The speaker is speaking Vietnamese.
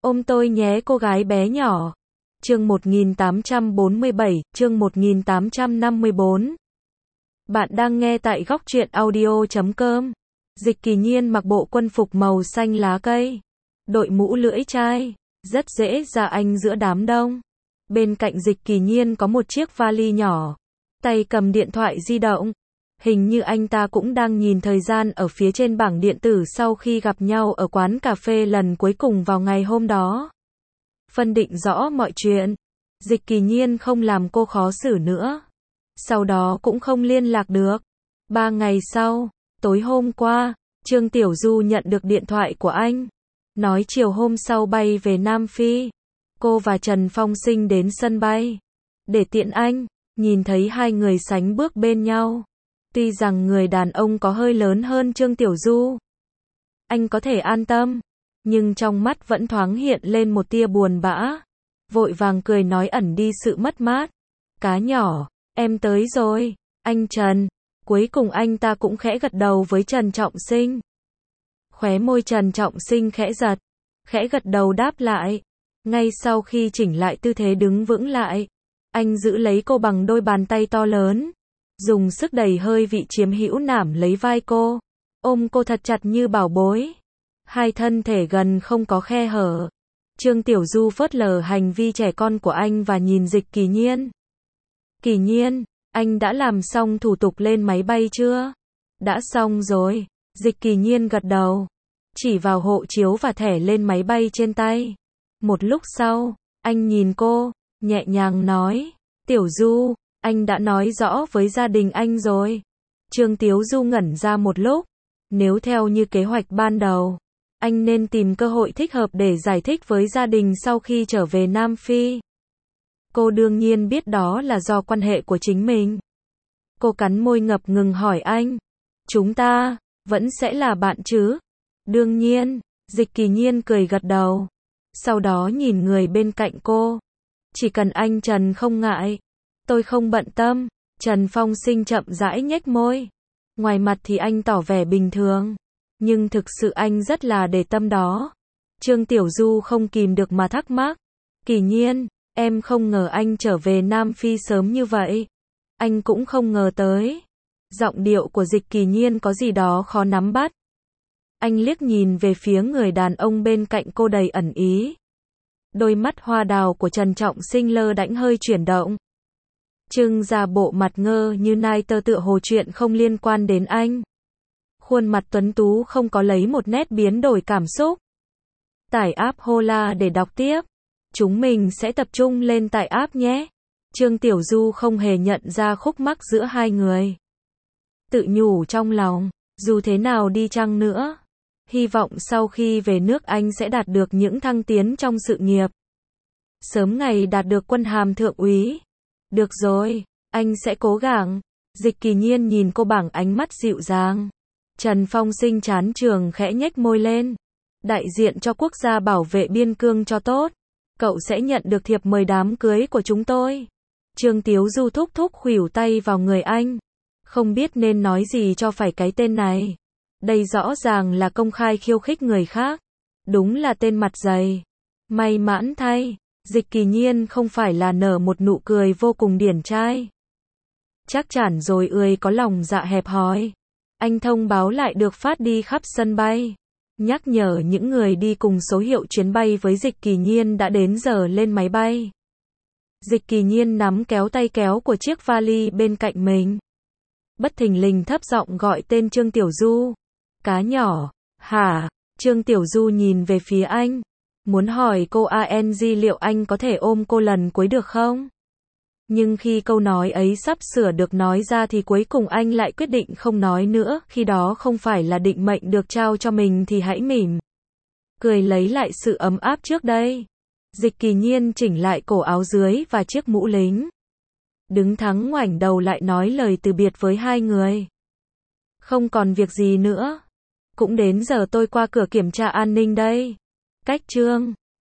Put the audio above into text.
Ôm tôi nhé cô gái bé nhỏ. Chương 1847, chương 1854. Bạn đang nghe tại góc truyện audio.com. Dịch Kỳ Nhiên mặc bộ quân phục màu xanh lá cây, đội mũ lưỡi chai, rất dễ ra anh giữa đám đông. Bên cạnh Dịch Kỳ Nhiên có một chiếc vali nhỏ, tay cầm điện thoại di động. Hình như anh ta cũng đang nhìn thời gian ở phía trên bảng điện tử sau khi gặp nhau ở quán cà phê lần cuối cùng vào ngày hôm đó. Phân định rõ mọi chuyện, Dịch Kỳ Nhiên không làm cô khó xử nữa. Sau đó cũng không liên lạc được. 3 ngày sau, tối hôm qua, Trương Tiểu Du nhận được điện thoại của anh. Nói chiều hôm sau bay về Nam Phi. Cô và Trần Phong Sinh đến sân bay. Để tiện anh, nhìn thấy hai người sánh bước bên nhau. Tuy rằng người đàn ông có hơi lớn hơn Trương Tiểu Du, anh có thể an tâm, nhưng trong mắt vẫn thoáng hiện lên một tia buồn bã. Vội vàng cười nói ẩn đi sự mất mát. Cá nhỏ, em tới rồi, anh Trần. Cuối cùng anh ta cũng khẽ gật đầu với Trần Trọng Sinh. Khóe môi Trần Trọng Sinh khẽ giật, khẽ gật đầu đáp lại. Ngay sau khi chỉnh lại tư thế đứng vững lại, anh giữ lấy cô bằng đôi bàn tay to lớn, dùng sức đầy hơi vị chiếm hữu nảm lấy vai cô, ôm cô thật chặt như bảo bối. Hai thân thể gần không có khe hở. Trương Tiểu Du phớt lờ hành vi trẻ con của anh và nhìn Dịch Kỳ Nhiên. Kỳ Nhiên, anh đã làm xong thủ tục lên máy bay chưa? Đã xong rồi. Dịch Kỳ Nhiên gật đầu, chỉ vào hộ chiếu và thẻ lên máy bay trên tay. Một lúc sau, anh nhìn cô, nhẹ nhàng nói, Tiểu Du, anh đã nói rõ với gia đình anh rồi. Trương Tiểu Du ngẩn ra một lúc. Nếu theo như kế hoạch ban đầu, anh nên tìm cơ hội thích hợp để giải thích với gia đình sau khi trở về Nam Phi. Cô đương nhiên biết đó là do quan hệ của chính mình. Cô cắn môi ngập ngừng hỏi anh, chúng ta vẫn sẽ là bạn chứ? Đương nhiên. Dịch Kỳ Nhiên cười gật đầu. Sau đó nhìn người bên cạnh cô. Chỉ cần anh Trần không ngại, tôi không bận tâm. Trần Phong Sinh chậm rãi nhếch môi. Ngoài mặt thì anh tỏ vẻ bình thường, nhưng thực sự anh rất là để tâm đó. Trương Tiểu Du không kìm được mà thắc mắc. Kỳ Nhiên, em không ngờ anh trở về Nam Phi sớm như vậy. Anh cũng không ngờ tới. Giọng điệu của Dịch Kỳ Nhiên có gì đó khó nắm bắt. Anh liếc nhìn về phía người đàn ông bên cạnh cô đầy ẩn ý. Đôi mắt hoa đào của Trần Trọng Sinh lơ đãng hơi chuyển động, trưng ra bộ mặt ngơ như nai tơ tựa hồ chuyện không liên quan đến anh. Khuôn mặt tuấn tú không có lấy một nét biến đổi cảm xúc. Tải app Hola để đọc tiếp. Chúng mình sẽ tập trung lên tải app nhé. Trương Tiểu Du không hề nhận ra khúc mắc giữa hai người. Tự nhủ trong lòng, dù thế nào đi chăng nữa, hy vọng sau khi về nước anh sẽ đạt được những thăng tiến trong sự nghiệp. Sớm ngày đạt được quân hàm thượng úy. Được rồi, anh sẽ cố gắng. Dịch Kỳ Nhiên nhìn cô bằng ánh mắt dịu dàng. Trần Phong Sinh chán trường khẽ nhếch môi lên. Đại diện cho quốc gia bảo vệ biên cương cho tốt, cậu sẽ nhận được thiệp mời đám cưới của chúng tôi. Trương Tiểu Du thúc thúc khuỷu tay vào người anh. Không biết nên nói gì cho phải cái tên này. Đây rõ ràng là công khai khiêu khích người khác. Đúng là tên mặt dày. May mãn thay, Dịch Kỳ Nhiên không phải là nở một nụ cười vô cùng điển trai. Chắc chắn rồi có lòng dạ hẹp hòi. Anh thông báo lại được phát đi khắp sân bay. Nhắc nhở những người đi cùng số hiệu chuyến bay với Dịch Kỳ Nhiên đã đến giờ lên máy bay. Dịch Kỳ Nhiên nắm kéo tay kéo của chiếc vali bên cạnh mình. Bất thình lình thấp giọng gọi tên Trương Tiểu Du. Cá nhỏ, hả? Trương Tiểu Du nhìn về phía anh. Muốn hỏi cô liệu anh có thể ôm cô lần cuối được không? Nhưng khi câu nói ấy sắp sửa được nói ra thì cuối cùng anh lại quyết định không nói nữa. Khi đó không phải là định mệnh được trao cho mình thì hãy mỉm cười lấy lại sự ấm áp trước đây. Dịch Kỳ Nhiên chỉnh lại cổ áo dưới và chiếc mũ lính. Đứng thẳng ngoảnh đầu lại nói lời từ biệt với hai người. Không còn việc gì nữa. Cũng đến giờ tôi qua cửa kiểm tra an ninh đây. Cách Trương